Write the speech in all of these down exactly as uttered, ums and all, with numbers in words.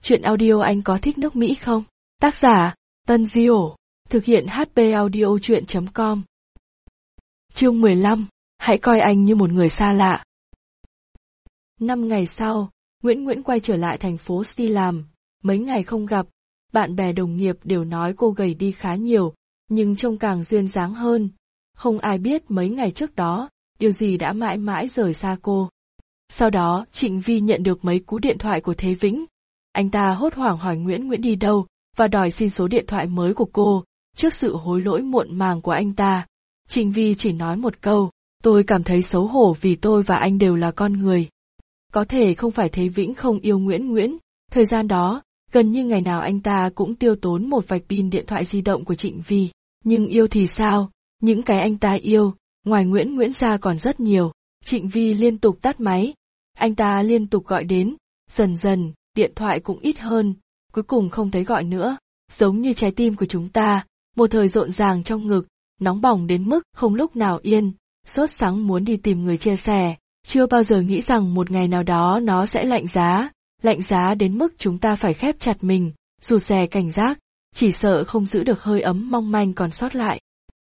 Chuyện audio anh có thích nước Mỹ không? Tác giả, Tân Diổ. Thực hiện hát pê audio chuyện chấm com. Chương mười lăm, hãy coi anh như một người xa lạ. Năm ngày sau, Nguyễn Nguyễn quay trở lại thành phố đi làm. Mấy ngày không gặp, bạn bè đồng nghiệp đều nói cô gầy đi khá nhiều, nhưng trông càng duyên dáng hơn. Không ai biết mấy ngày trước đó, điều gì đã mãi mãi rời xa cô. Sau đó, Trịnh Vi nhận được mấy cú điện thoại của Thế Vĩnh. Anh ta hốt hoảng hỏi Nguyễn Nguyễn đi đâu, và đòi xin số điện thoại mới của cô. Trước sự hối lỗi muộn màng của anh ta, Trịnh Vi chỉ nói một câu, tôi cảm thấy xấu hổ vì tôi và anh đều là con người. Có thể không phải Thế Vĩnh không yêu Nguyễn Nguyễn, thời gian đó, gần như ngày nào anh ta cũng tiêu tốn một vạch pin điện thoại di động của Trịnh Vi. Nhưng yêu thì sao, những cái anh ta yêu, ngoài Nguyễn Nguyễn ra còn rất nhiều. Trịnh Vi liên tục tắt máy, anh ta liên tục gọi đến, dần dần, điện thoại cũng ít hơn, cuối cùng không thấy gọi nữa. Giống như trái tim của chúng ta, một thời rộn ràng trong ngực, nóng bỏng đến mức không lúc nào yên, sốt sắng muốn đi tìm người chia sẻ, chưa bao giờ nghĩ rằng một ngày nào đó nó sẽ lạnh giá, lạnh giá đến mức chúng ta phải khép chặt mình, rụt rè cảnh giác, chỉ sợ không giữ được hơi ấm mong manh còn sót lại.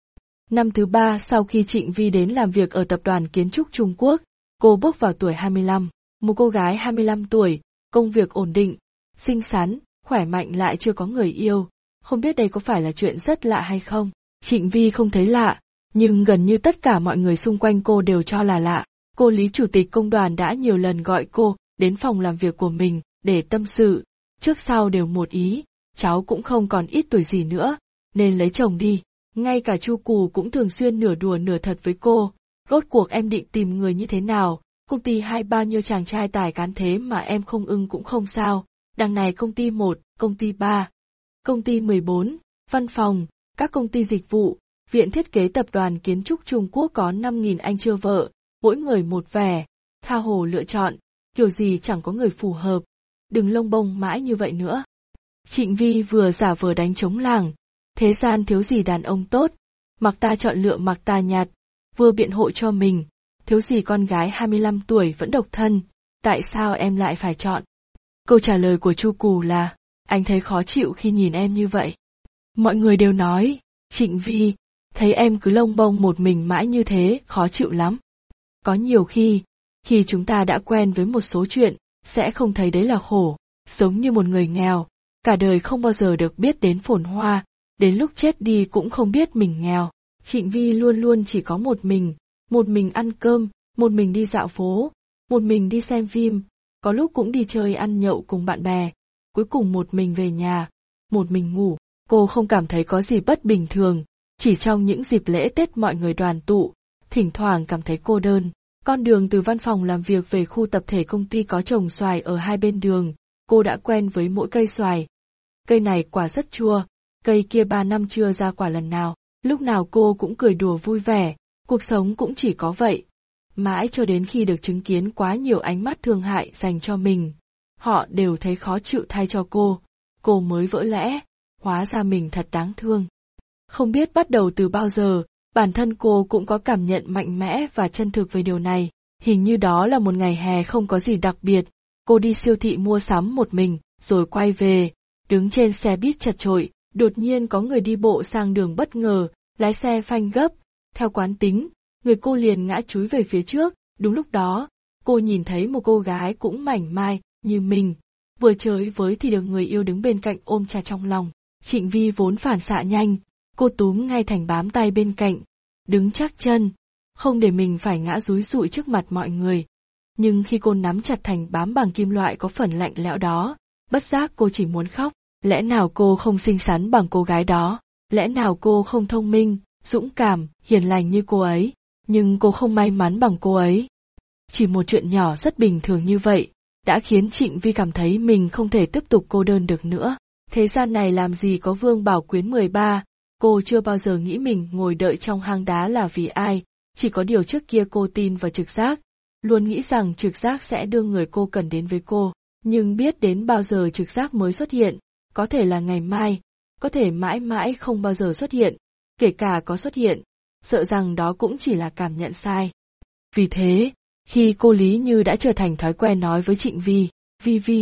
Năm thứ ba sau khi Trịnh Vi đến làm việc ở tập đoàn kiến trúc Trung Quốc, cô bước vào tuổi hai mươi lăm, một cô gái hai mươi lăm tuổi, công việc ổn định, xinh xắn, khỏe mạnh lại chưa có người yêu. Không biết đây có phải là chuyện rất lạ hay không? Trịnh Vi không thấy lạ, nhưng gần như tất cả mọi người xung quanh cô đều cho là lạ. Cô Lý chủ tịch công đoàn đã nhiều lần gọi cô đến phòng làm việc của mình để tâm sự, trước sau đều một ý, cháu cũng không còn ít tuổi gì nữa, nên lấy chồng đi. Ngay cả Chu Cù cũng thường xuyên nửa đùa nửa thật với cô, rốt cuộc em định tìm người như thế nào, công ty hai bao nhiêu chàng trai tài cán thế mà em không ưng cũng không sao, đằng này công ty một, công ty ba, công ty mười bốn, văn phòng, các công ty dịch vụ, viện thiết kế tập đoàn kiến trúc Trung Quốc có năm nghìn anh chưa vợ, mỗi người một vẻ, tha hồ lựa chọn, kiểu gì chẳng có người phù hợp, đừng lông bông mãi như vậy nữa. Trịnh Vi vừa giả vờ đánh trống làng, thế gian thiếu gì đàn ông tốt, mặc ta chọn lựa mặc ta nhạt, vừa biện hộ cho mình, thiếu gì con gái hai mươi lăm tuổi vẫn độc thân, tại sao em lại phải chọn? Câu trả lời của Chu Cù là, anh thấy khó chịu khi nhìn em như vậy. Mọi người đều nói, Trịnh Vi, thấy em cứ lông bông một mình mãi như thế, khó chịu lắm. Có nhiều khi, khi chúng ta đã quen với một số chuyện, sẽ không thấy đấy là khổ, giống như một người nghèo, cả đời không bao giờ được biết đến phồn hoa, đến lúc chết đi cũng không biết mình nghèo. Trịnh Vi luôn luôn chỉ có một mình, một mình ăn cơm, một mình đi dạo phố, một mình đi xem phim, có lúc cũng đi chơi ăn nhậu cùng bạn bè, cuối cùng một mình về nhà, một mình ngủ. Cô không cảm thấy có gì bất bình thường, chỉ trong những dịp lễ Tết mọi người đoàn tụ, thỉnh thoảng cảm thấy cô đơn. Con đường từ văn phòng làm việc về khu tập thể công ty có trồng xoài ở hai bên đường, cô đã quen với mỗi cây xoài. Cây này quả rất chua, cây kia ba năm chưa ra quả lần nào, lúc nào cô cũng cười đùa vui vẻ, cuộc sống cũng chỉ có vậy. Mãi cho đến khi được chứng kiến quá nhiều ánh mắt thương hại dành cho mình, họ đều thấy khó chịu thay cho cô, cô mới vỡ lẽ, hóa ra mình thật đáng thương. Không biết bắt đầu từ bao giờ, bản thân cô cũng có cảm nhận mạnh mẽ và chân thực về điều này, hình như đó là một ngày hè không có gì đặc biệt, cô đi siêu thị mua sắm một mình, rồi quay về, đứng trên xe buýt chật chội, đột nhiên có người đi bộ sang đường bất ngờ, lái xe phanh gấp, theo quán tính, người cô liền ngã chúi về phía trước, đúng lúc đó, cô nhìn thấy một cô gái cũng mảnh mai, như mình, vừa chới với thì được người yêu đứng bên cạnh ôm chặt trong lòng. Trịnh Vi vốn phản xạ nhanh, cô túm ngay Thành bám tay bên cạnh, đứng chắc chân, không để mình phải ngã rúi rụi trước mặt mọi người. Nhưng khi cô nắm chặt Thành bám bằng kim loại có phần lạnh lẽo đó, bất giác cô chỉ muốn khóc, lẽ nào cô không xinh xắn bằng cô gái đó, lẽ nào cô không thông minh, dũng cảm, hiền lành như cô ấy, nhưng cô không may mắn bằng cô ấy. Chỉ một chuyện nhỏ rất bình thường như vậy, đã khiến Trịnh Vi cảm thấy mình không thể tiếp tục cô đơn được nữa. Thế gian này làm gì có Vương Bảo Quyến mười ba, cô chưa bao giờ nghĩ mình ngồi đợi trong hang đá là vì ai, chỉ có điều trước kia cô tin vào trực giác, luôn nghĩ rằng trực giác sẽ đưa người cô cần đến với cô, nhưng biết đến bao giờ trực giác mới xuất hiện, có thể là ngày mai, có thể mãi mãi không bao giờ xuất hiện, kể cả có xuất hiện, sợ rằng đó cũng chỉ là cảm nhận sai. Vì thế, khi cô Lý Như đã trở thành thói quen nói với Trịnh Vi, Vi Vi,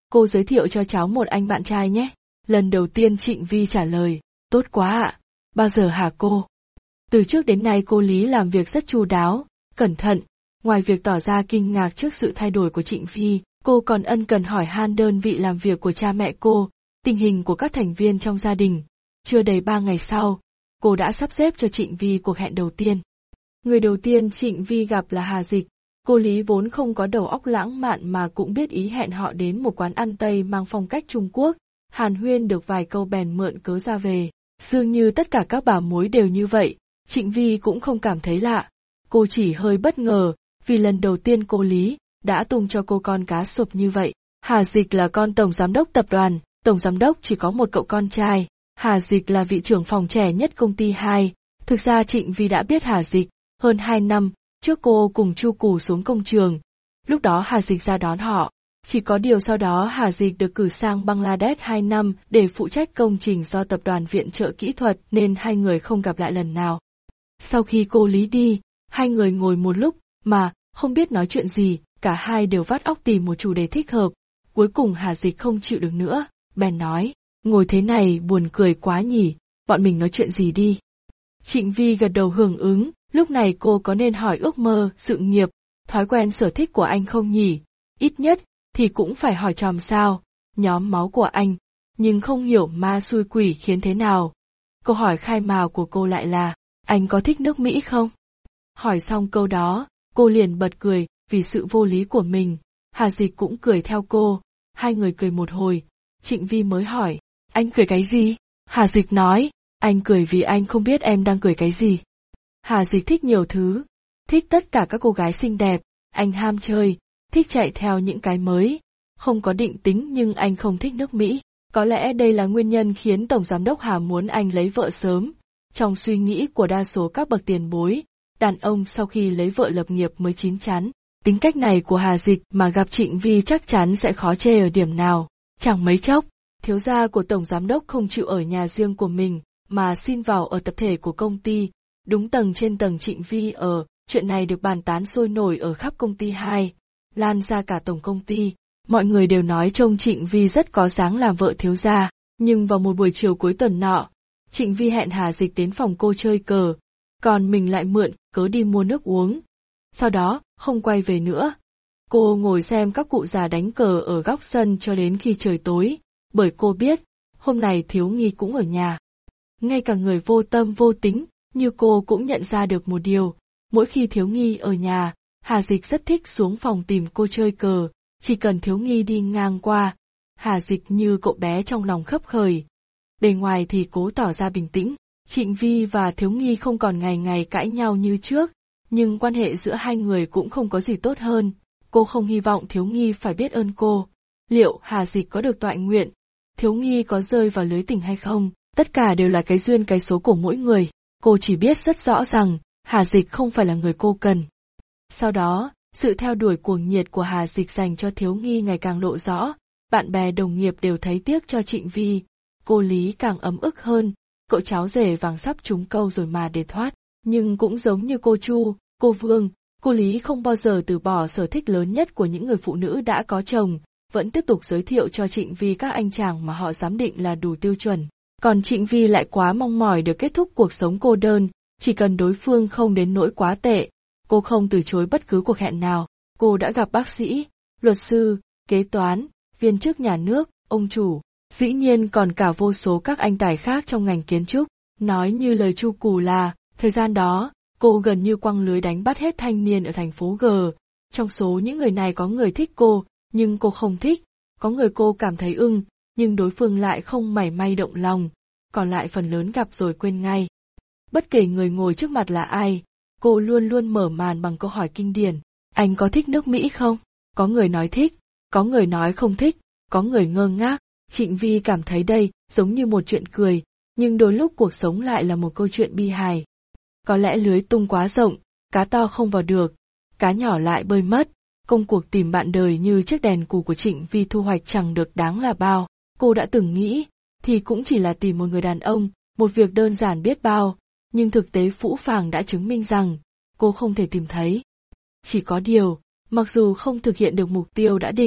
cô giới thiệu cho cháu một anh bạn trai nhé. Lần đầu tiên Trịnh Vi trả lời, tốt quá ạ, bao giờ hả cô? Từ trước đến nay cô Lý làm việc rất chu đáo, cẩn thận, ngoài việc tỏ ra kinh ngạc trước sự thay đổi của Trịnh Vi, cô còn ân cần hỏi han đơn vị làm việc của cha mẹ cô, tình hình của các thành viên trong gia đình. Chưa đầy ba ngày sau, cô đã sắp xếp cho Trịnh Vi cuộc hẹn đầu tiên. Người đầu tiên Trịnh Vi gặp là Hà Dịch. Cô Lý vốn không có đầu óc lãng mạn mà cũng biết ý hẹn họ đến một quán ăn Tây mang phong cách Trung Quốc. Hàn huyên được vài câu bèn mượn cớ ra về. Dường như tất cả các bà mối đều như vậy, Trịnh Vi cũng không cảm thấy lạ. Cô chỉ hơi bất ngờ, vì lần đầu tiên cô Lý đã tung cho cô con cá sộp như vậy. Hà Dịch là con tổng giám đốc tập đoàn, tổng giám đốc chỉ có một cậu con trai. Hà Dịch là vị trưởng phòng trẻ nhất công ty hai. Thực ra Trịnh Vi đã biết Hà Dịch hơn hai năm trước, cô cùng Chu Củ xuống công trường. Lúc đó Hà Dịch ra đón họ. Chỉ có điều sau đó Hà Dịch được cử sang Bangladesh hai năm để phụ trách công trình do tập đoàn viện trợ kỹ thuật nên hai người không gặp lại lần nào. Sau khi cô Lý đi, hai người ngồi một lúc mà không biết nói chuyện gì, cả hai đều vắt óc tìm một chủ đề thích hợp. Cuối cùng Hà Dịch không chịu được nữa, bèn nói, ngồi thế này buồn cười quá nhỉ, bọn mình nói chuyện gì đi. Trịnh Vi gật đầu hưởng ứng, lúc này cô có nên hỏi ước mơ, sự nghiệp, thói quen sở thích của anh không nhỉ? Ít nhất thì cũng phải hỏi tròm sao, nhóm máu của anh, nhưng không hiểu ma xui quỷ khiến thế nào. Câu hỏi khai mào của cô lại là, anh có thích nước Mỹ không? Hỏi xong câu đó, cô liền bật cười vì sự vô lý của mình. Hà Dịch cũng cười theo cô, hai người cười một hồi. Trịnh Vi mới hỏi, anh cười cái gì? Hà Dịch nói, anh cười vì anh không biết em đang cười cái gì. Hà Dịch thích nhiều thứ, thích tất cả các cô gái xinh đẹp, anh ham chơi, thích chạy theo những cái mới, không có định tính nhưng anh không thích nước Mỹ. Có lẽ đây là nguyên nhân khiến Tổng Giám đốc Hà muốn anh lấy vợ sớm. Trong suy nghĩ của đa số các bậc tiền bối, đàn ông sau khi lấy vợ lập nghiệp mới chín chắn. Tính cách này của Hà Dịch mà gặp Trịnh Vi chắc chắn sẽ khó chê ở điểm nào. Chẳng mấy chốc, thiếu gia của Tổng Giám đốc không chịu ở nhà riêng của mình, mà xin vào ở tập thể của công ty, đúng tầng trên tầng Trịnh Vi ở. Chuyện này được bàn tán sôi nổi ở khắp công ty hai, lan ra cả tổng công ty. Mọi người đều nói trông Trịnh Vi rất có dáng làm vợ thiếu gia, nhưng vào một buổi chiều cuối tuần nọ, Trịnh Vi hẹn Hà Dịch đến phòng cô chơi cờ, còn mình lại mượn cớ đi mua nước uống. Sau đó, không quay về nữa. Cô ngồi xem các cụ già đánh cờ ở góc sân cho đến khi trời tối, bởi cô biết, hôm nay Thiếu Nghi cũng ở nhà. Ngay cả người vô tâm vô tính, như cô cũng nhận ra được một điều, mỗi khi Thiếu Nghi ở nhà, Hà Dịch rất thích xuống phòng tìm cô chơi cờ, chỉ cần Thiếu Nghi đi ngang qua, Hà Dịch như cậu bé trong lòng khấp khởi. Bề ngoài thì cố tỏ ra bình tĩnh, Trịnh Vi và Thiếu Nghi không còn ngày ngày cãi nhau như trước, nhưng quan hệ giữa hai người cũng không có gì tốt hơn. Cô không hy vọng Thiếu Nghi phải biết ơn cô. Liệu Hà Dịch có được toại nguyện, Thiếu Nghi có rơi vào lưới tình hay không, tất cả đều là cái duyên cái số của mỗi người. Cô chỉ biết rất rõ rằng, Hà Dịch không phải là người cô cần. Sau đó, sự theo đuổi cuồng nhiệt của Hà Dịch dành cho Thiếu Nghi ngày càng lộ rõ, bạn bè đồng nghiệp đều thấy tiếc cho Trịnh Vi. Cô Lý càng ấm ức hơn, cậu cháu rể vàng sắp trúng câu rồi mà để thoát. Nhưng cũng giống như cô Chu, cô Vương, cô Lý không bao giờ từ bỏ sở thích lớn nhất của những người phụ nữ đã có chồng, vẫn tiếp tục giới thiệu cho Trịnh Vi các anh chàng mà họ giám định là đủ tiêu chuẩn. Còn Trịnh Vi lại quá mong mỏi được kết thúc cuộc sống cô đơn, chỉ cần đối phương không đến nỗi quá tệ, cô không từ chối bất cứ cuộc hẹn nào. Cô đã gặp bác sĩ, luật sư, kế toán, viên chức nhà nước, ông chủ, dĩ nhiên còn cả vô số các anh tài khác trong ngành kiến trúc. Nói như lời Chu Củ là, thời gian đó, cô gần như quăng lưới đánh bắt hết thanh niên ở thành phố G. Trong số những người này có người thích cô, nhưng cô không thích, có người cô cảm thấy ưng, nhưng đối phương lại không mảy may động lòng, còn lại phần lớn gặp rồi quên ngay. Bất kể người ngồi trước mặt là ai, cô luôn luôn mở màn bằng câu hỏi kinh điển, anh có thích nước Mỹ không? Có người nói thích, có người nói không thích, có người ngơ ngác. Trịnh Vi cảm thấy đây giống như một chuyện cười, nhưng đôi lúc cuộc sống lại là một câu chuyện bi hài. Có lẽ lưới tung quá rộng, cá to không vào được, cá nhỏ lại bơi mất. Công cuộc tìm bạn đời như chiếc đèn cù của Trịnh Vi thu hoạch chẳng được đáng là bao. Cô đã từng nghĩ, thì cũng chỉ là tìm một người đàn ông, một việc đơn giản biết bao, nhưng thực tế phũ phàng đã chứng minh rằng, cô không thể tìm thấy. Chỉ có điều, mặc dù không thực hiện được mục tiêu đã định,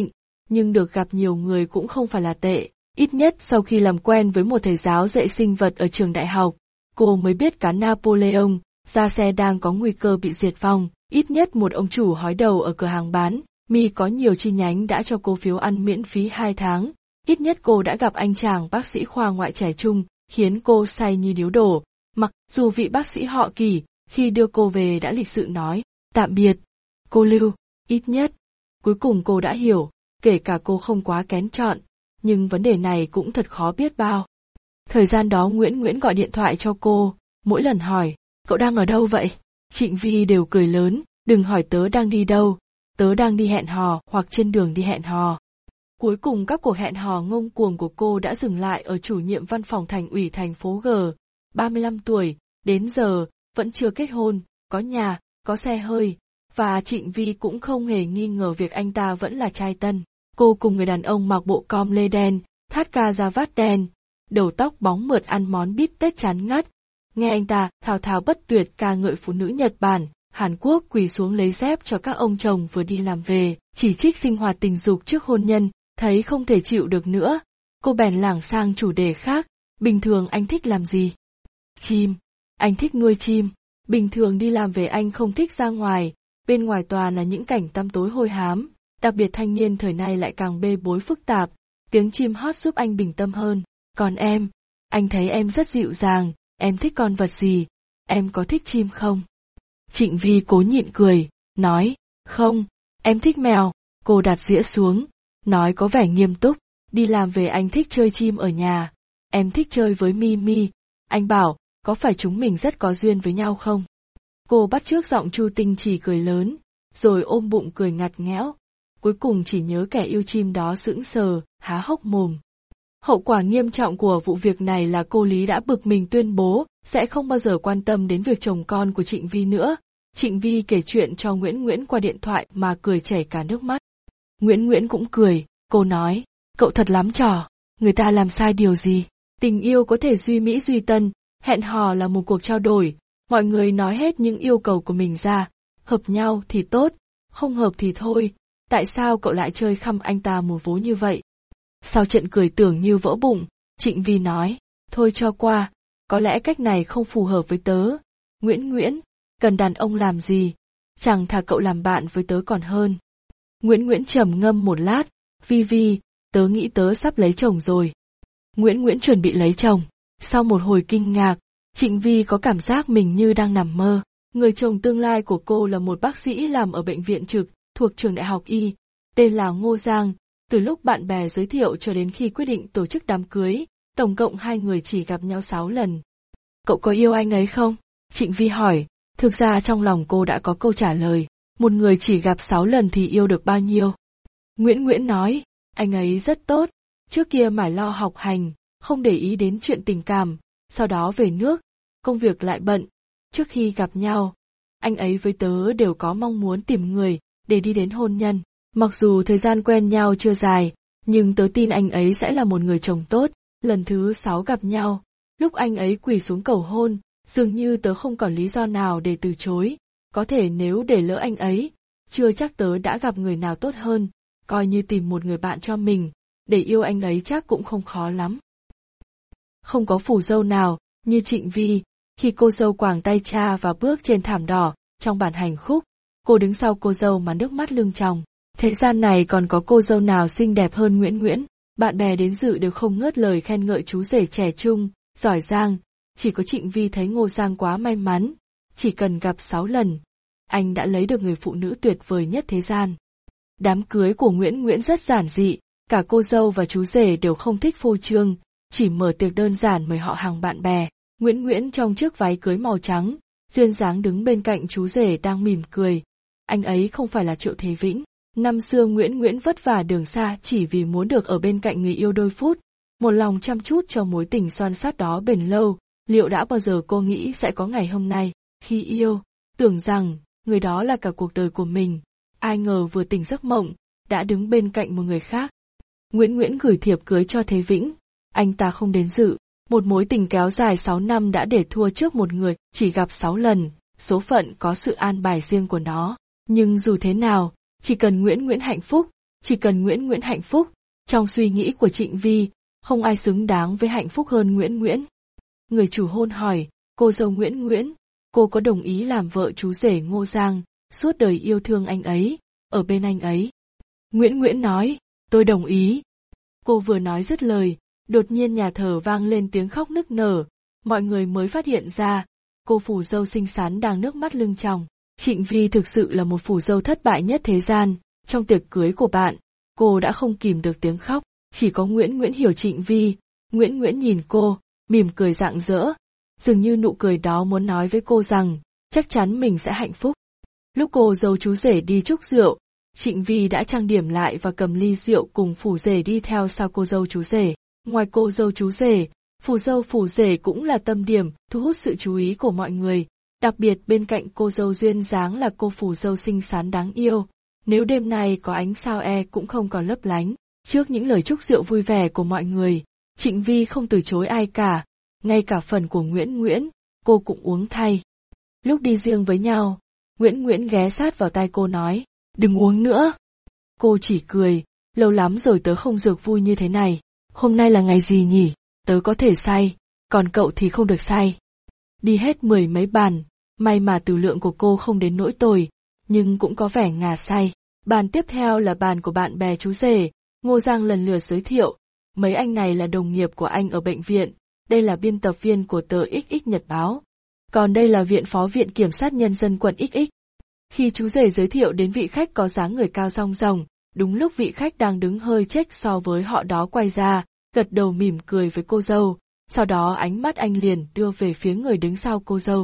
nhưng được gặp nhiều người cũng không phải là tệ. Ít nhất sau khi làm quen với một thầy giáo dạy sinh vật ở trường đại học, cô mới biết cá Napoleon ra xe đang có nguy cơ bị diệt vong. Ít nhất một ông chủ hói đầu ở cửa hàng bán mì có nhiều chi nhánh đã cho cô phiếu ăn miễn phí hai tháng. Ít nhất cô đã gặp anh chàng bác sĩ khoa ngoại trẻ trung, khiến cô say như điếu đổ. Mặc dù vị bác sĩ họ Kỳ, khi đưa cô về đã lịch sự nói, tạm biệt, cô Lưu, ít nhất. Cuối cùng cô đã hiểu, kể cả cô không quá kén chọn, nhưng vấn đề này cũng thật khó biết bao. Thời gian đó Nguyễn Nguyễn gọi điện thoại cho cô, mỗi lần hỏi, cậu đang ở đâu vậy? Trịnh Vi đều cười lớn, đừng hỏi tớ đang đi đâu, tớ đang đi hẹn hò hoặc trên đường đi hẹn hò. Cuối cùng các cuộc hẹn hò ngông cuồng của cô đã dừng lại ở chủ nhiệm văn phòng thành ủy thành phố G, ba mươi lăm tuổi, đến giờ, vẫn chưa kết hôn, có nhà, có xe hơi, và Trịnh Vi cũng không hề nghi ngờ việc anh ta vẫn là trai tân. Cô cùng người đàn ông mặc bộ com lê đen, thắt ca da vát đen, đầu tóc bóng mượt ăn món bít tết chán ngắt. Nghe anh ta thao thao bất tuyệt ca ngợi phụ nữ Nhật Bản, Hàn Quốc quỳ xuống lấy dép cho các ông chồng vừa đi làm về, chỉ trích sinh hoạt tình dục trước hôn nhân, thấy không thể chịu được nữa. Cô bèn lảng sang chủ đề khác, bình thường anh thích làm gì? Chim, anh thích nuôi chim, bình thường đi làm về anh không thích ra ngoài, bên ngoài toàn là những cảnh tăm tối hôi hám, đặc biệt thanh niên thời nay lại càng bê bối phức tạp, tiếng chim hót giúp anh bình tâm hơn. Còn em, anh thấy em rất dịu dàng, em thích con vật gì, em có thích chim không? Trịnh Vi cố nhịn cười, nói, không, em thích mèo. Cô đặt dĩa xuống, nói có vẻ nghiêm túc, đi làm về anh thích chơi chim ở nhà, em thích chơi với Mimi, anh bảo, có phải chúng mình rất có duyên với nhau không? Cô bắt chước giọng Chu Tinh Chỉ cười lớn, rồi ôm bụng cười ngặt nghẽo, cuối cùng chỉ nhớ kẻ yêu chim đó sững sờ, há hốc mồm. Hậu quả nghiêm trọng của vụ việc này là cô Lý đã bực mình tuyên bố sẽ không bao giờ quan tâm đến việc chồng con của Trịnh Vi nữa. Trịnh Vi kể chuyện cho Nguyễn Nguyễn qua điện thoại mà cười chảy cả nước mắt. Nguyễn Nguyễn cũng cười, cô nói, cậu thật lắm trò, người ta làm sai điều gì? Tình yêu có thể duy mỹ duy tân, hẹn hò là một cuộc trao đổi, mọi người nói hết những yêu cầu của mình ra, hợp nhau thì tốt, không hợp thì thôi, tại sao cậu lại chơi khăm anh ta một vố như vậy? Sau trận cười tưởng như vỡ bụng, Trịnh Vi nói, thôi cho qua, có lẽ cách này không phù hợp với tớ. Nguyễn Nguyễn, cần đàn ông làm gì? Chẳng thà cậu làm bạn với tớ còn hơn. Nguyễn Nguyễn trầm ngâm một lát, Vi Vi, tớ nghĩ tớ sắp lấy chồng rồi. Nguyễn Nguyễn chuẩn bị lấy chồng. Sau một hồi kinh ngạc, Trịnh Vi có cảm giác mình như đang nằm mơ. Người chồng tương lai của cô là một bác sĩ làm ở bệnh viện trực, thuộc trường đại học Y, tên là Ngô Giang. Từ lúc bạn bè giới thiệu cho đến khi quyết định tổ chức đám cưới, tổng cộng hai người chỉ gặp nhau sáu lần. Cậu có yêu anh ấy không? Trịnh Vi hỏi, thực ra trong lòng cô đã có câu trả lời, một người chỉ gặp sáu lần thì yêu được bao nhiêu? Nguyễn Nguyễn nói, anh ấy rất tốt, trước kia mải lo học hành, không để ý đến chuyện tình cảm, sau đó về nước, công việc lại bận. Trước khi gặp nhau, anh ấy với tớ đều có mong muốn tìm người để đi đến hôn nhân. Mặc dù thời gian quen nhau chưa dài, nhưng tớ tin anh ấy sẽ là một người chồng tốt. Lần thứ sáu gặp nhau, lúc anh ấy quỳ xuống cầu hôn, dường như tớ không còn lý do nào để từ chối. Có thể nếu để lỡ anh ấy, chưa chắc tớ đã gặp người nào tốt hơn, coi như tìm một người bạn cho mình, để yêu anh ấy chắc cũng không khó lắm. Không có phù dâu nào, như Trịnh Vi, khi cô dâu quàng tay cha và bước trên thảm đỏ, trong bản hành khúc, cô đứng sau cô dâu mà nước mắt lưng tròng. Thế gian này còn có cô dâu nào xinh đẹp hơn Nguyễn Nguyễn, bạn bè đến dự đều không ngớt lời khen ngợi chú rể trẻ trung, giỏi giang, chỉ có Trịnh Vi thấy Ngô Giang quá may mắn, chỉ cần gặp sáu lần, anh đã lấy được người phụ nữ tuyệt vời nhất thế gian. Đám cưới của Nguyễn Nguyễn rất giản dị, cả cô dâu và chú rể đều không thích phô trương, chỉ mở tiệc đơn giản mời họ hàng bạn bè. Nguyễn Nguyễn trong chiếc váy cưới màu trắng, duyên dáng đứng bên cạnh chú rể đang mỉm cười. Anh ấy không phải là Triệu Thế Vĩnh. Năm xưa Nguyễn Nguyễn vất vả đường xa chỉ vì muốn được ở bên cạnh người yêu đôi phút, một lòng chăm chút cho mối tình son sắt đó bền lâu. Liệu đã bao giờ cô nghĩ sẽ có ngày hôm nay, khi yêu, tưởng rằng người đó là cả cuộc đời của mình, ai ngờ vừa tỉnh giấc mộng, đã đứng bên cạnh một người khác. Nguyễn Nguyễn gửi thiệp cưới cho Thế Vĩnh, anh ta không đến dự, một mối tình kéo dài sáu năm đã để thua trước một người chỉ gặp sáu lần, số phận có sự an bài riêng của nó, nhưng dù thế nào, chỉ cần Nguyễn Nguyễn hạnh phúc, chỉ cần Nguyễn Nguyễn hạnh phúc, trong suy nghĩ của Trịnh Vi, không ai xứng đáng với hạnh phúc hơn Nguyễn Nguyễn. Người chủ hôn hỏi, cô dâu Nguyễn Nguyễn, cô có đồng ý làm vợ chú rể Ngô Giang, suốt đời yêu thương anh ấy, ở bên anh ấy? Nguyễn Nguyễn nói, tôi đồng ý. Cô vừa nói dứt lời, đột nhiên nhà thờ vang lên tiếng khóc nức nở, mọi người mới phát hiện ra, cô phù dâu xinh xắn đang nước mắt lưng tròng. Trịnh Vi thực sự là một phù dâu thất bại nhất thế gian, trong tiệc cưới của bạn, cô đã không kìm được tiếng khóc, chỉ có Nguyễn Nguyễn hiểu Trịnh Vi. Nguyễn Nguyễn nhìn cô, mỉm cười rạng rỡ, dường như nụ cười đó muốn nói với cô rằng, chắc chắn mình sẽ hạnh phúc. Lúc cô dâu chú rể đi chúc rượu, Trịnh Vi đã trang điểm lại và cầm ly rượu cùng phù rể đi theo sau cô dâu chú rể. Ngoài cô dâu chú rể, phù dâu phù rể cũng là tâm điểm, thu hút sự chú ý của mọi người. Đặc biệt bên cạnh cô dâu duyên dáng là cô phù dâu xinh xắn đáng yêu. Nếu đêm nay có ánh sao e cũng không còn lấp lánh. Trước những lời chúc rượu vui vẻ của mọi người, Trịnh Vi không từ chối ai cả, ngay cả phần của Nguyễn Nguyễn, cô cũng uống thay. Lúc đi riêng với nhau, Nguyễn Nguyễn ghé sát vào tai cô nói, đừng uống nữa. Cô chỉ cười, lâu lắm rồi tớ không dược vui như thế này, hôm nay là ngày gì nhỉ, tớ có thể say, còn cậu thì không được say. Đi hết mười mấy bàn, may mà tử lượng của cô không đến nỗi tồi, nhưng cũng có vẻ ngà say. Bàn tiếp theo là bàn của bạn bè chú rể, Ngô Giang lần lượt giới thiệu, mấy anh này là đồng nghiệp của anh ở bệnh viện, đây là biên tập viên của tờ ích ích Nhật Báo, còn đây là viện phó viện kiểm sát nhân dân quận ích ích. Khi chú rể giới thiệu đến vị khách có dáng người cao rong ròng, đúng lúc vị khách đang đứng hơi chếch so với họ đó quay ra, gật đầu mỉm cười với cô dâu, sau đó ánh mắt anh liền đưa về phía người đứng sau cô dâu.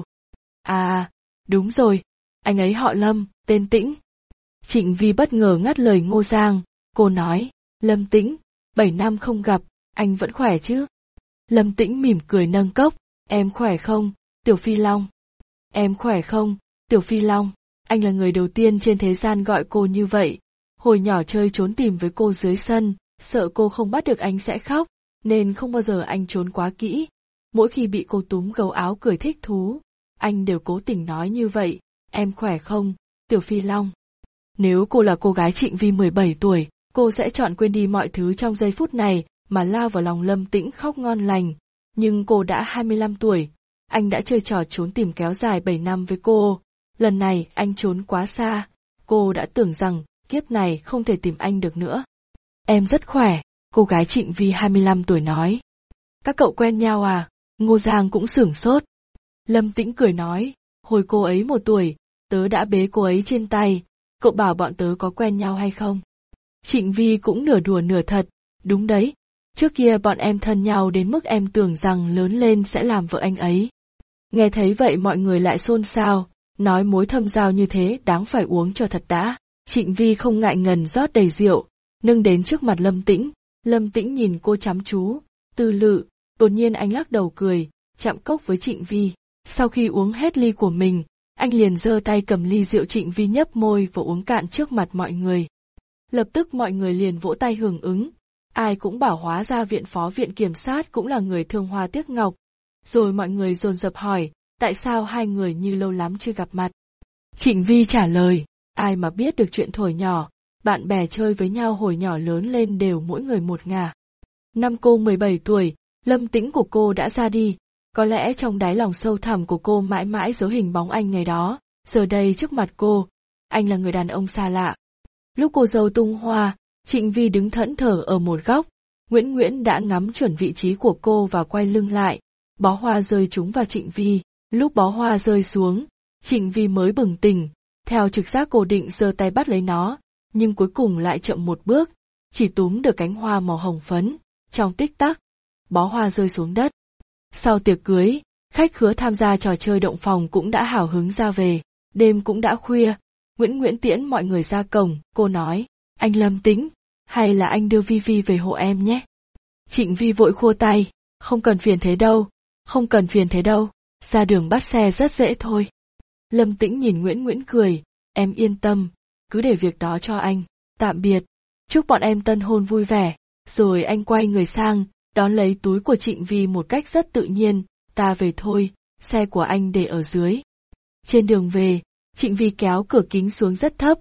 À, đúng rồi, anh ấy họ Lâm, tên Tĩnh. Trịnh Vi bất ngờ ngắt lời Ngô Giang, cô nói, Lâm Tĩnh, bảy năm không gặp, anh vẫn khỏe chứ? Lâm Tĩnh mỉm cười nâng cốc, em khỏe không, Tiểu Phi Long? Em khỏe không, Tiểu Phi Long? Anh là người đầu tiên trên thế gian gọi cô như vậy. Hồi nhỏ chơi trốn tìm với cô dưới sân, sợ cô không bắt được anh sẽ khóc, nên không bao giờ anh trốn quá kỹ. Mỗi khi bị cô túm gấu áo cười thích thú, anh đều cố tình nói như vậy, em khỏe không, Tiểu Phi Long? Nếu cô là cô gái Trịnh Vi mười bảy tuổi, cô sẽ chọn quên đi mọi thứ trong giây phút này mà lao vào lòng Lâm Tĩnh khóc ngon lành. Nhưng cô đã hai mươi lăm tuổi, anh đã chơi trò trốn tìm kéo dài bảy năm với cô. Lần này anh trốn quá xa, cô đã tưởng rằng kiếp này không thể tìm anh được nữa. Em rất khỏe, cô gái Trịnh Vi hai mươi lăm tuổi nói. Các cậu quen nhau à? Ngô Giang cũng sửng sốt. Lâm Tĩnh cười nói, hồi cô ấy một tuổi, tớ đã bế cô ấy trên tay, cậu bảo bọn tớ có quen nhau hay không? Trịnh Vi cũng nửa đùa nửa thật, đúng đấy, trước kia bọn em thân nhau đến mức em tưởng rằng lớn lên sẽ làm vợ anh ấy. Nghe thấy vậy mọi người lại xôn xao, nói mối thâm giao như thế đáng phải uống cho thật đã. Trịnh Vi không ngại ngần rót đầy rượu, nâng đến trước mặt Lâm Tĩnh. Lâm Tĩnh nhìn cô chăm chú, tư lự, đột nhiên anh lắc đầu cười, chạm cốc với Trịnh Vi. Sau khi uống hết ly của mình, anh liền giơ tay cầm ly rượu Trịnh Vi nhấp môi và uống cạn trước mặt mọi người. Lập tức mọi người liền vỗ tay hưởng ứng, ai cũng bảo hóa ra viện phó viện kiểm sát cũng là người thương hoa tiếc ngọc. Rồi mọi người dồn dập hỏi, tại sao hai người như lâu lắm chưa gặp mặt? Trịnh Vi trả lời, ai mà biết được chuyện thổi nhỏ, bạn bè chơi với nhau hồi nhỏ lớn lên đều mỗi người một ngả. Năm cô mười bảy tuổi, Lâm Tĩnh của cô đã ra đi, có lẽ trong đáy lòng sâu thẳm của cô mãi mãi giấu hình bóng anh ngày đó, giờ đây trước mặt cô, anh là người đàn ông xa lạ. Lúc cô dâu tung hoa, Trịnh Vi đứng thẫn thờ ở một góc, Nguyễn Nguyễn đã ngắm chuẩn vị trí của cô và quay lưng lại, bó hoa rơi trúng vào Trịnh Vi. Lúc bó hoa rơi xuống, Trịnh Vi mới bừng tỉnh, theo trực giác cô định giơ tay bắt lấy nó, nhưng cuối cùng lại chậm một bước, chỉ túm được cánh hoa màu hồng phấn, trong tích tắc, bó hoa rơi xuống đất. Sau tiệc cưới, khách khứa tham gia trò chơi động phòng cũng đã hào hứng ra về, đêm cũng đã khuya, Nguyễn Nguyễn tiễn mọi người ra cổng, cô nói, anh Lâm Tĩnh, hay là anh đưa Vi Vi về hộ em nhé. Trịnh Vi vội khua tay, không cần phiền thế đâu, không cần phiền thế đâu, ra đường bắt xe rất dễ thôi. Lâm Tĩnh nhìn Nguyễn Nguyễn cười, em yên tâm, cứ để việc đó cho anh, tạm biệt, chúc bọn em tân hôn vui vẻ, rồi anh quay người sang, đón lấy túi của Trịnh Vi một cách rất tự nhiên, ta về thôi, xe của anh để ở dưới. Trên đường về, Trịnh Vi kéo cửa kính xuống rất thấp,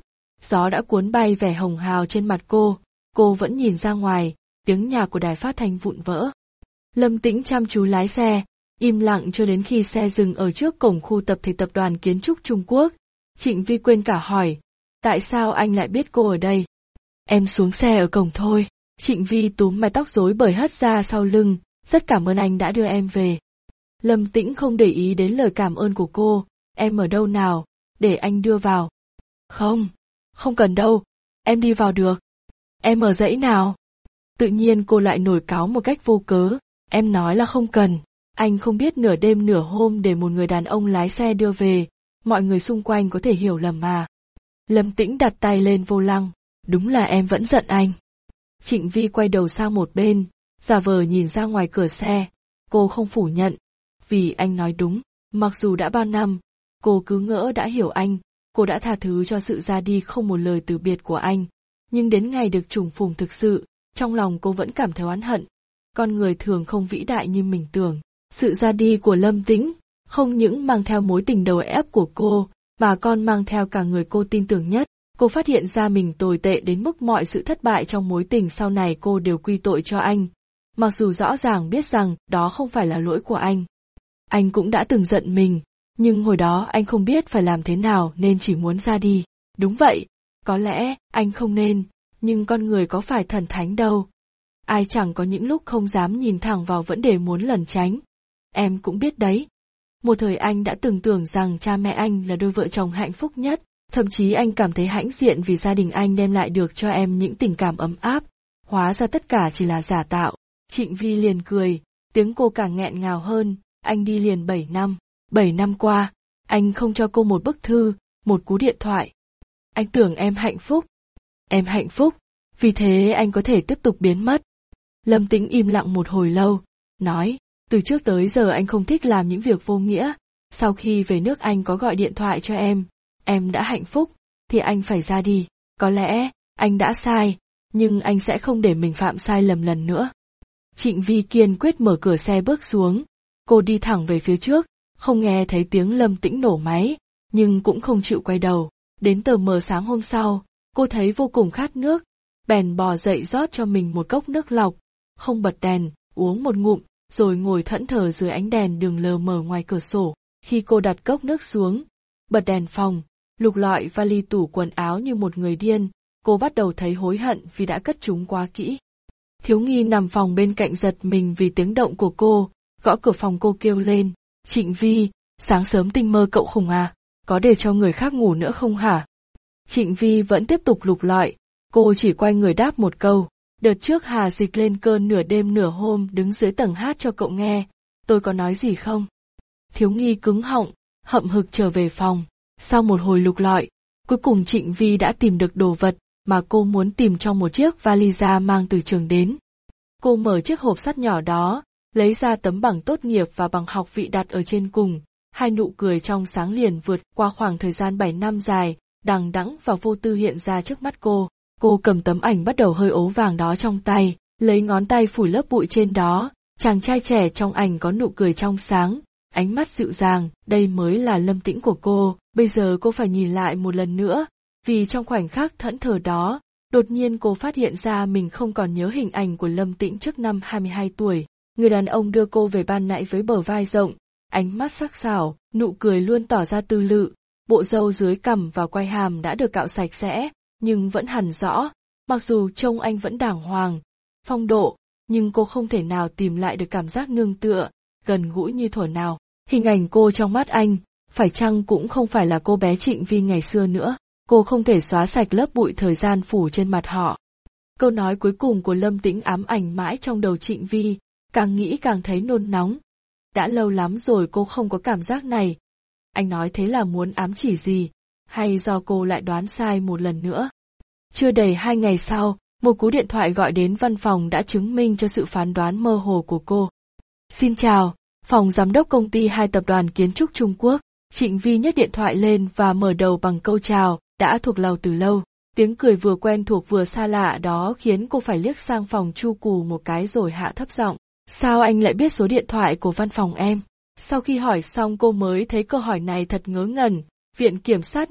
gió đã cuốn bay vẻ hồng hào trên mặt cô, cô vẫn nhìn ra ngoài, tiếng nhạc của đài phát thanh vụn vỡ. Lâm Tĩnh chăm chú lái xe, im lặng cho đến khi xe dừng ở trước cổng khu tập thể tập đoàn kiến trúc Trung Quốc. Trịnh Vi quên cả hỏi, tại sao anh lại biết cô ở đây? Em xuống xe ở cổng thôi. Trịnh Vi túm mái tóc rối bời hất ra sau lưng, rất cảm ơn anh đã đưa em về. Lâm Tĩnh không để ý đến lời cảm ơn của cô, em ở đâu nào, để anh đưa vào. Không, không cần đâu, em đi vào được. Em ở dãy nào? Tự nhiên cô lại nổi cáu một cách vô cớ, em nói là không cần, anh không biết nửa đêm nửa hôm để một người đàn ông lái xe đưa về, mọi người xung quanh có thể hiểu lầm mà. Lâm Tĩnh đặt tay lên vô lăng, đúng là em vẫn giận anh. Trịnh Vi quay đầu sang một bên, giả vờ nhìn ra ngoài cửa xe, cô không phủ nhận, vì anh nói đúng, mặc dù đã bao năm, cô cứ ngỡ đã hiểu anh, cô đã tha thứ cho sự ra đi không một lời từ biệt của anh, nhưng đến ngày được trùng phùng thực sự, trong lòng cô vẫn cảm thấy oán hận. Con người thường không vĩ đại như mình tưởng, sự ra đi của Lâm Tĩnh không những mang theo mối tình đầu ép của cô, mà còn mang theo cả người cô tin tưởng nhất. Cô phát hiện ra mình tồi tệ đến mức mọi sự thất bại trong mối tình sau này cô đều quy tội cho anh. Mặc dù rõ ràng biết rằng đó không phải là lỗi của anh. Anh cũng đã từng giận mình, nhưng hồi đó anh không biết phải làm thế nào nên chỉ muốn ra đi. Đúng vậy, có lẽ anh không nên, nhưng con người có phải thần thánh đâu. Ai chẳng có những lúc không dám nhìn thẳng vào vấn đề muốn lẩn tránh. Em cũng biết đấy. Một thời anh đã từng tưởng rằng cha mẹ anh là đôi vợ chồng hạnh phúc nhất. Thậm chí anh cảm thấy hãnh diện vì gia đình anh đem lại được cho em những tình cảm ấm áp. Hóa ra tất cả chỉ là giả tạo. Trịnh Vi liền cười, tiếng cô càng nghẹn ngào hơn, anh đi liền bảy năm. Bảy năm qua, anh không cho cô một bức thư, một cú điện thoại. Anh tưởng em hạnh phúc. Em hạnh phúc, vì thế anh có thể tiếp tục biến mất. Lâm Tĩnh im lặng một hồi lâu, nói, từ trước tới giờ anh không thích làm những việc vô nghĩa. Sau khi về nước anh có gọi điện thoại cho em. Em đã hạnh phúc, thì anh phải ra đi. Có lẽ, anh đã sai, nhưng anh sẽ không để mình phạm sai lầm lần nữa. Trịnh Vi kiên quyết mở cửa xe bước xuống. Cô đi thẳng về phía trước, không nghe thấy tiếng Lâm Tĩnh nổ máy, nhưng cũng không chịu quay đầu. Đến tờ mờ sáng hôm sau, cô thấy vô cùng khát nước, bèn bò dậy rót cho mình một cốc nước lọc, không bật đèn, uống một ngụm, rồi ngồi thẫn thờ dưới ánh đèn đường lờ mờ ngoài cửa sổ. Khi cô đặt cốc nước xuống, bật đèn phòng, lục lọi vali tủ quần áo như một người điên, cô bắt đầu thấy hối hận vì đã cất chúng quá kỹ. Thiếu nghi nằm phòng bên cạnh giật mình vì tiếng động của cô, gõ cửa phòng cô kêu lên, Trịnh Vi, sáng sớm tinh mơ cậu khùng à, có để cho người khác ngủ nữa không hả? Trịnh Vi vẫn tiếp tục lục lọi, cô chỉ quay người đáp một câu, đợt trước Hà Dịch lên cơn nửa đêm nửa hôm đứng dưới tầng hát cho cậu nghe, tôi có nói gì không? Thiếu nghi cứng họng, hậm hực trở về phòng. Sau một hồi lục lọi, cuối cùng Trịnh Vi đã tìm được đồ vật mà cô muốn tìm trong một chiếc vali da mang từ trường đến. Cô mở chiếc hộp sắt nhỏ đó, lấy ra tấm bằng tốt nghiệp và bằng học vị đặt ở trên cùng, hai nụ cười trong sáng liền vượt qua khoảng thời gian bảy năm dài, đằng đẵng và vô tư hiện ra trước mắt cô. Cô cầm tấm ảnh bắt đầu hơi ố vàng đó trong tay, lấy ngón tay phủi lớp bụi trên đó, chàng trai trẻ trong ảnh có nụ cười trong sáng, ánh mắt dịu dàng, đây mới là Lâm Tĩnh của cô. Bây giờ cô phải nhìn lại một lần nữa, vì trong khoảnh khắc thẫn thờ đó, đột nhiên cô phát hiện ra mình không còn nhớ hình ảnh của Lâm Tĩnh trước năm hai mươi hai tuổi. Người đàn ông đưa cô về ban nãy với bờ vai rộng, ánh mắt sắc sảo, nụ cười luôn tỏ ra tư lự, bộ râu dưới cằm và quai hàm đã được cạo sạch sẽ, nhưng vẫn hằn rõ, mặc dù trông anh vẫn đàng hoàng, phong độ, nhưng cô không thể nào tìm lại được cảm giác nương tựa, gần gũi như thuở nào. Hình ảnh cô trong mắt anh, phải chăng cũng không phải là cô bé Trịnh Vi ngày xưa nữa, cô không thể xóa sạch lớp bụi thời gian phủ trên mặt họ. Câu nói cuối cùng của Lâm Tĩnh ám ảnh mãi trong đầu Trịnh Vi, càng nghĩ càng thấy nôn nóng. Đã lâu lắm rồi cô không có cảm giác này. Anh nói thế là muốn ám chỉ gì, hay do cô lại đoán sai một lần nữa? Chưa đầy hai ngày sau, một cú điện thoại gọi đến văn phòng đã chứng minh cho sự phán đoán mơ hồ của cô. Xin chào, phòng giám đốc công ty hai tập đoàn kiến trúc Trung Quốc. Trịnh Vi nhấc điện thoại lên và mở đầu bằng câu chào, đã thuộc lòng từ lâu. Tiếng cười vừa quen thuộc vừa xa lạ đó khiến cô phải liếc sang phòng Chu Cù một cái rồi hạ thấp giọng. Sao anh lại biết số điện thoại của văn phòng em? Sau khi hỏi xong cô mới thấy câu hỏi này thật ngớ ngẩn. Viện kiểm sát nơi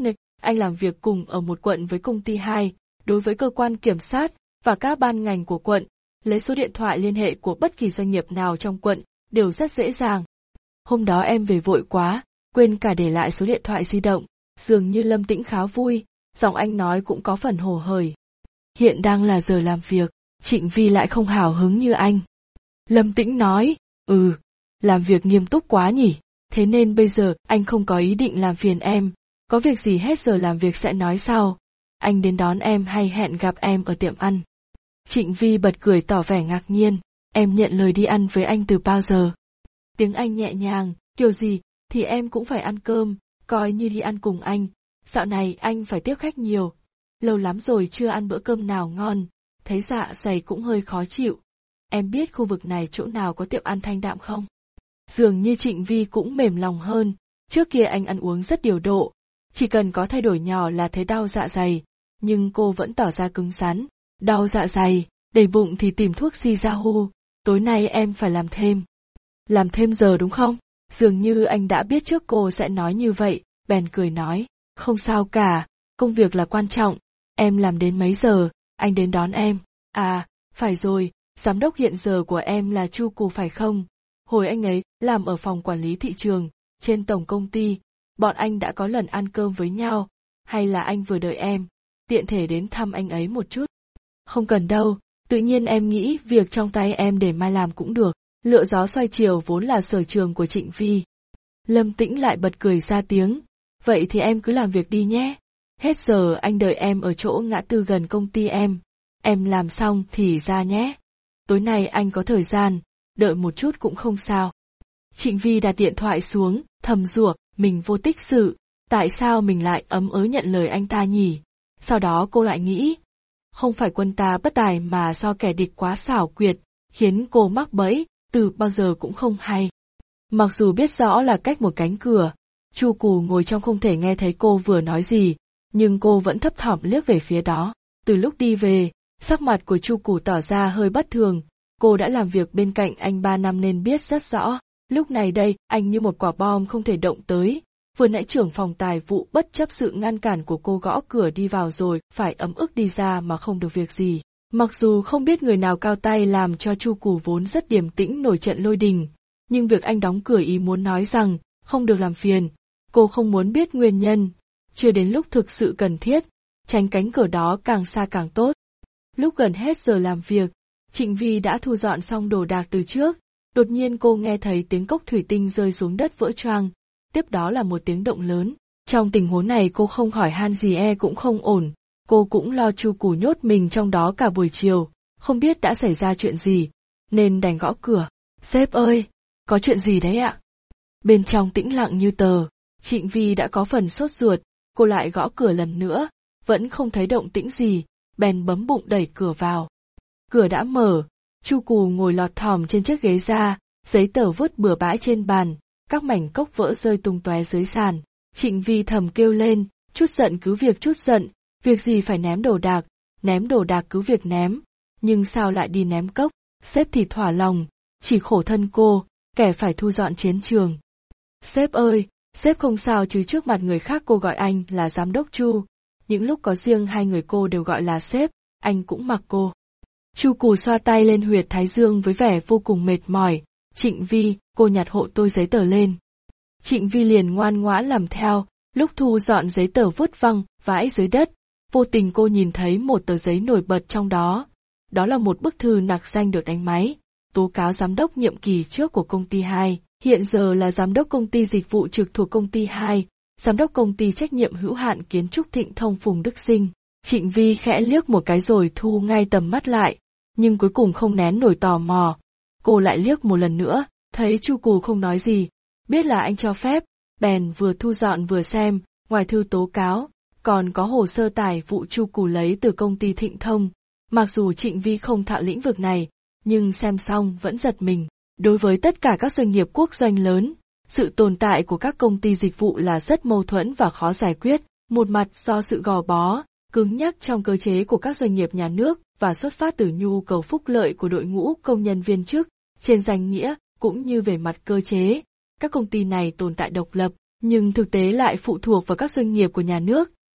anh làm việc cùng ở một quận với công ty hai, đối với cơ quan kiểm sát và các ban ngành của quận, lấy số điện thoại liên hệ của bất kỳ doanh nghiệp nào trong quận đều rất dễ dàng. Hôm đó em về vội quá, quên cả để lại số điện thoại di động, dường như Lâm Tĩnh khá vui, giọng anh nói cũng có phần hồ hởi. Hiện đang là giờ làm việc, Trịnh Vi lại không hào hứng như anh. Lâm Tĩnh nói, ừ, làm việc nghiêm túc quá nhỉ, thế nên bây giờ anh không có ý định làm phiền em, có việc gì hết giờ làm việc sẽ nói sau. Anh đến đón em hay hẹn gặp em ở tiệm ăn? Trịnh Vi bật cười tỏ vẻ ngạc nhiên, em nhận lời đi ăn với anh từ bao giờ? Tiếng Anh nhẹ nhàng, kiểu gì thì em cũng phải ăn cơm, coi như đi ăn cùng anh, dạo này anh phải tiếp khách nhiều. Lâu lắm rồi chưa ăn bữa cơm nào ngon, thấy dạ dày cũng hơi khó chịu. Em biết khu vực này chỗ nào có tiệm ăn thanh đạm không? Dường như Trịnh Vi cũng mềm lòng hơn, trước kia anh ăn uống rất điều độ, chỉ cần có thay đổi nhỏ là thấy đau dạ dày, nhưng cô vẫn tỏ ra cứng rắn. Đau dạ dày, đầy bụng thì tìm thuốc si ra hu, tối nay em phải làm thêm. Làm thêm giờ đúng không? Dường như anh đã biết trước cô sẽ nói như vậy, bèn cười nói, không sao cả, công việc là quan trọng, em làm đến mấy giờ, anh đến đón em. À, phải rồi, giám đốc hiện giờ của em là Chu Cù phải không? Hồi anh ấy làm ở phòng quản lý thị trường, trên tổng công ty, bọn anh đã có lần ăn cơm với nhau, hay là anh vừa đợi em, tiện thể đến thăm anh ấy một chút? Không cần đâu, tự nhiên em nghĩ việc trong tay em để mai làm cũng được, lựa gió xoay chiều vốn là sở trường của Trịnh Vi. Lâm Tĩnh lại bật cười ra tiếng, vậy thì em cứ làm việc đi nhé, hết giờ anh đợi em ở chỗ ngã tư gần công ty em, em làm xong thì ra nhé, tối nay anh có thời gian, đợi một chút cũng không sao. Trịnh Vi đặt điện thoại xuống, thầm rủa, mình vô tích sự, tại sao mình lại ấm ớ nhận lời anh ta nhỉ? Sau đó cô lại nghĩ, không phải quân ta bất tài mà do kẻ địch quá xảo quyệt, khiến cô mắc bẫy, từ bao giờ cũng không hay. Mặc dù biết rõ là cách một cánh cửa, Chu Cù ngồi trong không thể nghe thấy cô vừa nói gì, nhưng cô vẫn thấp thỏm liếc về phía đó. Từ lúc đi về, sắc mặt của Chu Cù tỏ ra hơi bất thường, cô đã làm việc bên cạnh anh ba năm nên biết rất rõ, lúc này đây anh như một quả bom không thể động tới. Vừa nãy trưởng phòng tài vụ bất chấp sự ngăn cản của cô gõ cửa đi vào rồi phải ấm ức đi ra mà không được việc gì. Mặc dù không biết người nào cao tay làm cho Chu Cù vốn rất điềm tĩnh nổi trận lôi đình, nhưng việc anh đóng cửa ý muốn nói rằng không được làm phiền, cô không muốn biết nguyên nhân, chưa đến lúc thực sự cần thiết, tránh cánh cửa đó càng xa càng tốt. Lúc gần hết giờ làm việc, Trịnh Vi đã thu dọn xong đồ đạc từ trước, đột nhiên cô nghe thấy tiếng cốc thủy tinh rơi xuống đất vỡ choang. Tiếp đó là một tiếng động lớn. Trong tình huống này cô không hỏi han gì e cũng không ổn, cô cũng lo Chu Cù nhốt mình trong đó cả buổi chiều, không biết đã xảy ra chuyện gì, nên đành gõ cửa. Sếp ơi, có chuyện gì đấy ạ? Bên trong tĩnh lặng như tờ, Trịnh Vi đã có phần sốt ruột, cô lại gõ cửa lần nữa, vẫn không thấy động tĩnh gì, bèn bấm bụng đẩy cửa vào. Cửa đã mở, Chu Cù ngồi lọt thỏm trên chiếc ghế da, giấy tờ vứt bừa bãi trên bàn. Các mảnh cốc vỡ rơi tung tóe dưới sàn. Trịnh Vi thầm kêu lên, chút giận cứ việc chút giận, việc gì phải ném đồ đạc, ném đồ đạc cứ việc ném, nhưng sao lại đi ném cốc? Sếp thì thỏa lòng, chỉ khổ thân cô, kẻ phải thu dọn chiến trường. Sếp ơi, sếp không sao chứ trước mặt người khác cô gọi anh là giám đốc Chu, những lúc có riêng hai người cô đều gọi là sếp, anh cũng mặc cô. Chu Cù xoa tay lên huyệt thái dương với vẻ vô cùng mệt mỏi. Trịnh Vi, cô nhặt hộ tôi giấy tờ lên. Trịnh Vi liền ngoan ngoãn làm theo, lúc thu dọn giấy tờ vứt văng, vãi dưới đất, vô tình cô nhìn thấy một tờ giấy nổi bật trong đó. Đó là một bức thư nặc danh được đánh máy, tố cáo giám đốc nhiệm kỳ trước của công ty hai, hiện giờ là giám đốc công ty dịch vụ trực thuộc công ty hai, giám đốc công ty trách nhiệm hữu hạn kiến trúc Thịnh Thông Phùng Đức Sinh. Trịnh Vi khẽ liếc một cái rồi thu ngay tầm mắt lại, nhưng cuối cùng không nén nổi tò mò. Cô lại liếc một lần nữa, thấy Chu Cù không nói gì, biết là anh cho phép, bèn vừa thu dọn vừa xem, ngoài thư tố cáo, còn có hồ sơ tài vụ Chu Cù lấy từ công ty Thịnh Thông. Mặc dù Trịnh Vi không thạo lĩnh vực này, nhưng xem xong vẫn giật mình. Đối với tất cả các doanh nghiệp quốc doanh lớn, sự tồn tại của các công ty dịch vụ là rất mâu thuẫn và khó giải quyết. Một mặt do sự gò bó, cứng nhắc trong cơ chế của các doanh nghiệp nhà nước và xuất phát từ nhu cầu phúc lợi của đội ngũ công nhân viên chức, trên danh nghĩa cũng như về mặt cơ chế. Các công ty này tồn tại độc lập, nhưng thực tế lại phụ thuộc vào các doanh nghiệp của nhà nước.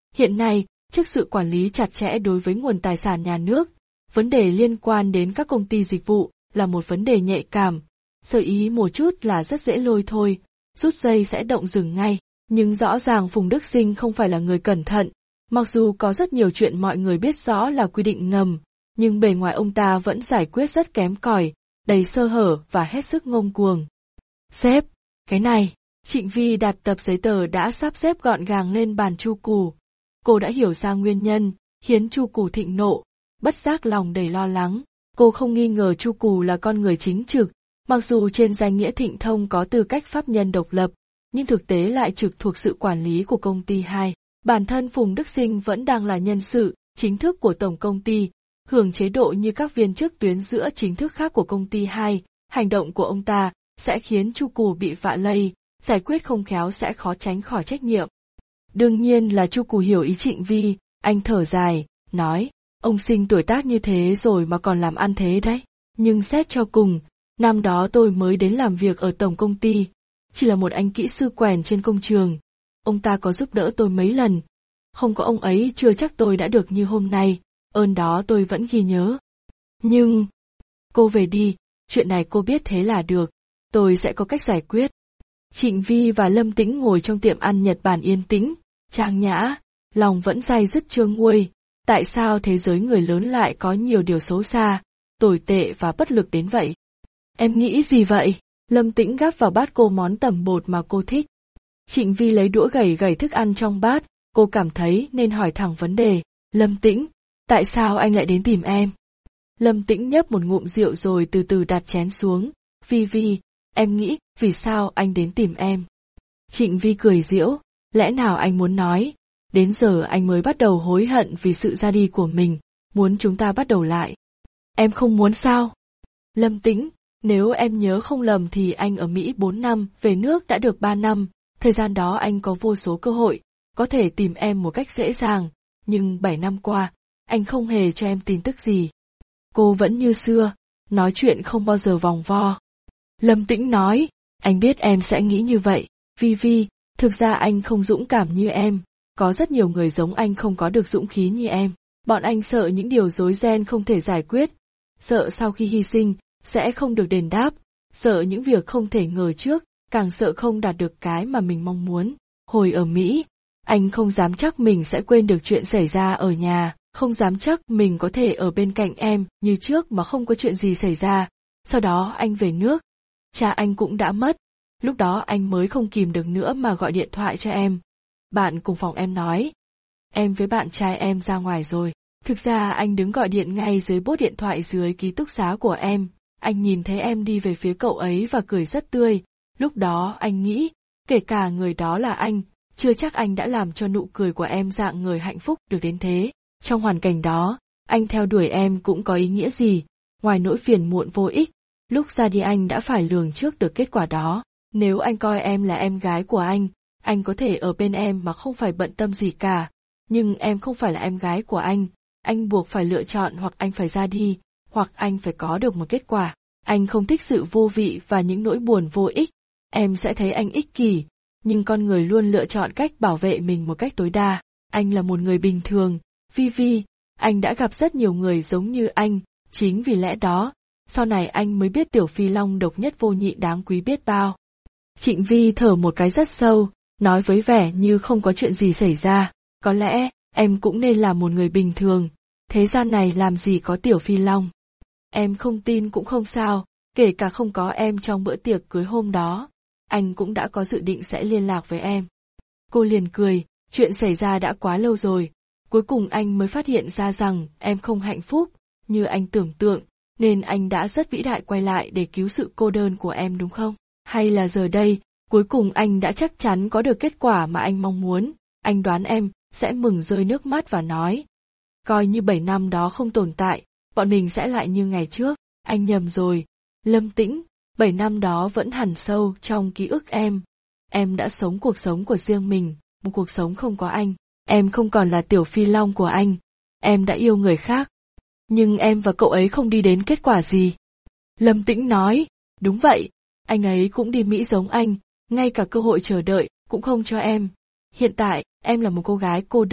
Hiện nay, trước sự quản lý chặt chẽ đối với nguồn tài sản nhà nước, vấn đề liên quan đến các công ty dịch vụ là một vấn đề nhạy cảm. Sơ ý một chút là rất dễ lôi thôi, rút dây sẽ động rừng ngay. Nhưng rõ ràng Phùng Đức Sinh không phải là người cẩn thận. Mặc dù có rất nhiều chuyện mọi người biết rõ là quy định ngầm, nhưng bề ngoài ông ta vẫn giải quyết rất kém cỏi, đầy sơ hở và hết sức ngông cuồng. Sếp, cái này, Trịnh Vi đặt tập giấy tờ đã sắp xếp gọn gàng lên bàn Chu Cù. Cô đã hiểu ra nguyên nhân, khiến Chu Cù thịnh nộ, bất giác lòng đầy lo lắng. Cô không nghi ngờ Chu Cù là con người chính trực, mặc dù trên danh nghĩa Thịnh Thông có tư cách pháp nhân độc lập, nhưng thực tế lại trực thuộc sự quản lý của công ty hai. Bản thân Phùng Đức Sinh vẫn đang là nhân sự chính thức của tổng công ty, hưởng chế độ như các viên chức tuyến giữa chính thức khác của công ty hai. Hành động của ông ta sẽ khiến Chu Cù bị vạ lây, giải quyết không khéo sẽ khó tránh khỏi trách nhiệm. Đương nhiên là Chu Cù hiểu ý Trịnh Vi, anh thở dài, nói, ông Sinh tuổi tác như thế rồi mà còn làm ăn thế đấy. Nhưng xét cho cùng, năm đó tôi mới đến làm việc ở tổng công ty, chỉ là một anh kỹ sư quèn trên công trường. Ông ta có giúp đỡ tôi mấy lần, không có ông ấy chưa chắc tôi đã được như hôm nay, ơn đó tôi vẫn ghi nhớ. Nhưng, cô về đi, chuyện này cô biết thế là được, tôi sẽ có cách giải quyết. Trịnh Vi và Lâm Tĩnh ngồi trong tiệm ăn Nhật Bản yên tĩnh, trang nhã, lòng vẫn day dứt trương nguôi. Tại sao thế giới người lớn lại có nhiều điều xấu xa, tồi tệ và bất lực đến vậy? Em nghĩ gì vậy? Lâm Tĩnh gắp vào bát cô món tẩm bột mà cô thích. Trịnh Vi lấy đũa gẩy gẩy thức ăn trong bát, cô cảm thấy nên hỏi thẳng vấn đề. Lâm Tĩnh, tại sao anh lại đến tìm em? Lâm Tĩnh nhấp một ngụm rượu rồi từ từ đặt chén xuống. Vi Vi, em nghĩ, vì sao anh đến tìm em? Trịnh Vi cười giễu, lẽ nào anh muốn nói, đến giờ anh mới bắt đầu hối hận vì sự ra đi của mình, muốn chúng ta bắt đầu lại. Em không muốn sao? Lâm Tĩnh, nếu em nhớ không lầm thì anh ở Mỹ bốn năm, về nước đã được ba năm, thời gian đó anh có vô số cơ hội, có thể tìm em một cách dễ dàng, nhưng bảy năm qua, anh không hề cho em tin tức gì. Cô vẫn như xưa, nói chuyện không bao giờ vòng vo. Lâm Tĩnh nói, anh biết em sẽ nghĩ như vậy, Vi Vi, thực ra anh không dũng cảm như em, có rất nhiều người giống anh không có được dũng khí như em. Bọn anh sợ những điều rối ren không thể giải quyết, sợ sau khi hy sinh, sẽ không được đền đáp, sợ những việc không thể ngờ trước, càng sợ không đạt được cái mà mình mong muốn. Hồi ở Mỹ, anh không dám chắc mình sẽ quên được chuyện xảy ra ở nhà, không dám chắc mình có thể ở bên cạnh em như trước mà không có chuyện gì xảy ra. Sau đó anh về nước, cha anh cũng đã mất, lúc đó anh mới không kìm được nữa mà gọi điện thoại cho em. Bạn cùng phòng em nói, em với bạn trai em ra ngoài rồi. Thực ra anh đứng gọi điện ngay dưới bốt điện thoại dưới ký túc xá của em, anh nhìn thấy em đi về phía cậu ấy và cười rất tươi. Lúc đó anh nghĩ, kể cả người đó là anh, chưa chắc anh đã làm cho nụ cười của em dạng người hạnh phúc được đến thế. Trong hoàn cảnh đó, anh theo đuổi em cũng có ý nghĩa gì, ngoài nỗi phiền muộn vô ích, lúc ra đi anh đã phải lường trước được kết quả đó. Nếu anh coi em là em gái của anh, anh có thể ở bên em mà không phải bận tâm gì cả, nhưng em không phải là em gái của anh, anh buộc phải lựa chọn hoặc anh phải ra đi, hoặc anh phải có được một kết quả. Anh không thích sự vô vị và những nỗi buồn vô ích, em sẽ thấy anh ích kỷ, nhưng con người luôn lựa chọn cách bảo vệ mình một cách tối đa. Anh là một người bình thường, Vi Vi, anh đã gặp rất nhiều người giống như anh, chính vì lẽ đó, sau này anh mới biết Tiểu Phi Long độc nhất vô nhị đáng quý biết bao. Trịnh Vi thở một cái rất sâu, nói với vẻ như không có chuyện gì xảy ra, có lẽ, em cũng nên là một người bình thường, thế gian này làm gì có Tiểu Phi Long. Em không tin cũng không sao, kể cả không có em trong bữa tiệc cưới hôm đó, anh cũng đã có dự định sẽ liên lạc với em. Cô liền cười, chuyện xảy ra đã quá lâu rồi, cuối cùng anh mới phát hiện ra rằng em không hạnh phúc, như anh tưởng tượng, nên anh đã rất vĩ đại quay lại để cứu sự cô đơn của em đúng không? Hay là giờ đây, cuối cùng anh đã chắc chắn có được kết quả mà anh mong muốn, anh đoán em sẽ mừng rơi nước mắt và nói, coi như bảy năm đó không tồn tại, bọn mình sẽ lại như ngày trước. Anh nhầm rồi, Lâm Tĩnh, bảy năm đó vẫn hằn sâu trong ký ức em. Em đã sống cuộc sống của riêng mình, một cuộc sống không có anh. Em không còn là Tiểu Phi Long của anh. Em đã yêu người khác. Nhưng em và cậu ấy không đi đến kết quả gì. Lâm Tĩnh nói, đúng vậy, anh ấy cũng đi Mỹ giống anh, ngay cả cơ hội chờ đợi cũng không cho em. Hiện tại, em là một cô gái cô đơn,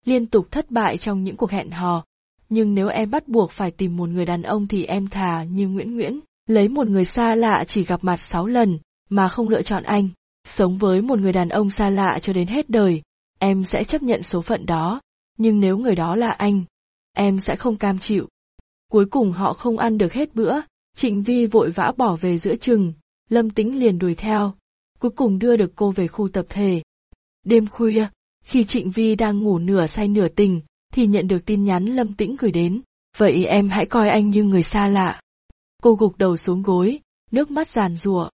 liên tục thất bại trong những cuộc hẹn hò. Nhưng nếu em bắt buộc phải tìm một người đàn ông thì em thà như Nguyễn Nguyễn, lấy một người xa lạ chỉ gặp mặt sáu lần, mà không lựa chọn anh. Sống với một người đàn ông xa lạ cho đến hết đời, em sẽ chấp nhận số phận đó. Nhưng nếu người đó là anh, em sẽ không cam chịu. Cuối cùng họ không ăn được hết bữa, Trịnh Vi vội vã bỏ về giữa chừng, Lâm Tĩnh liền đuổi theo, cuối cùng đưa được cô về khu tập thể. Đêm khuya, khi Trịnh Vi đang ngủ nửa say nửa tỉnh, thì nhận được tin nhắn Lâm Tĩnh gửi đến, vậy em hãy coi anh như người xa lạ. Cô gục đầu xuống gối, nước mắt giàn giụa.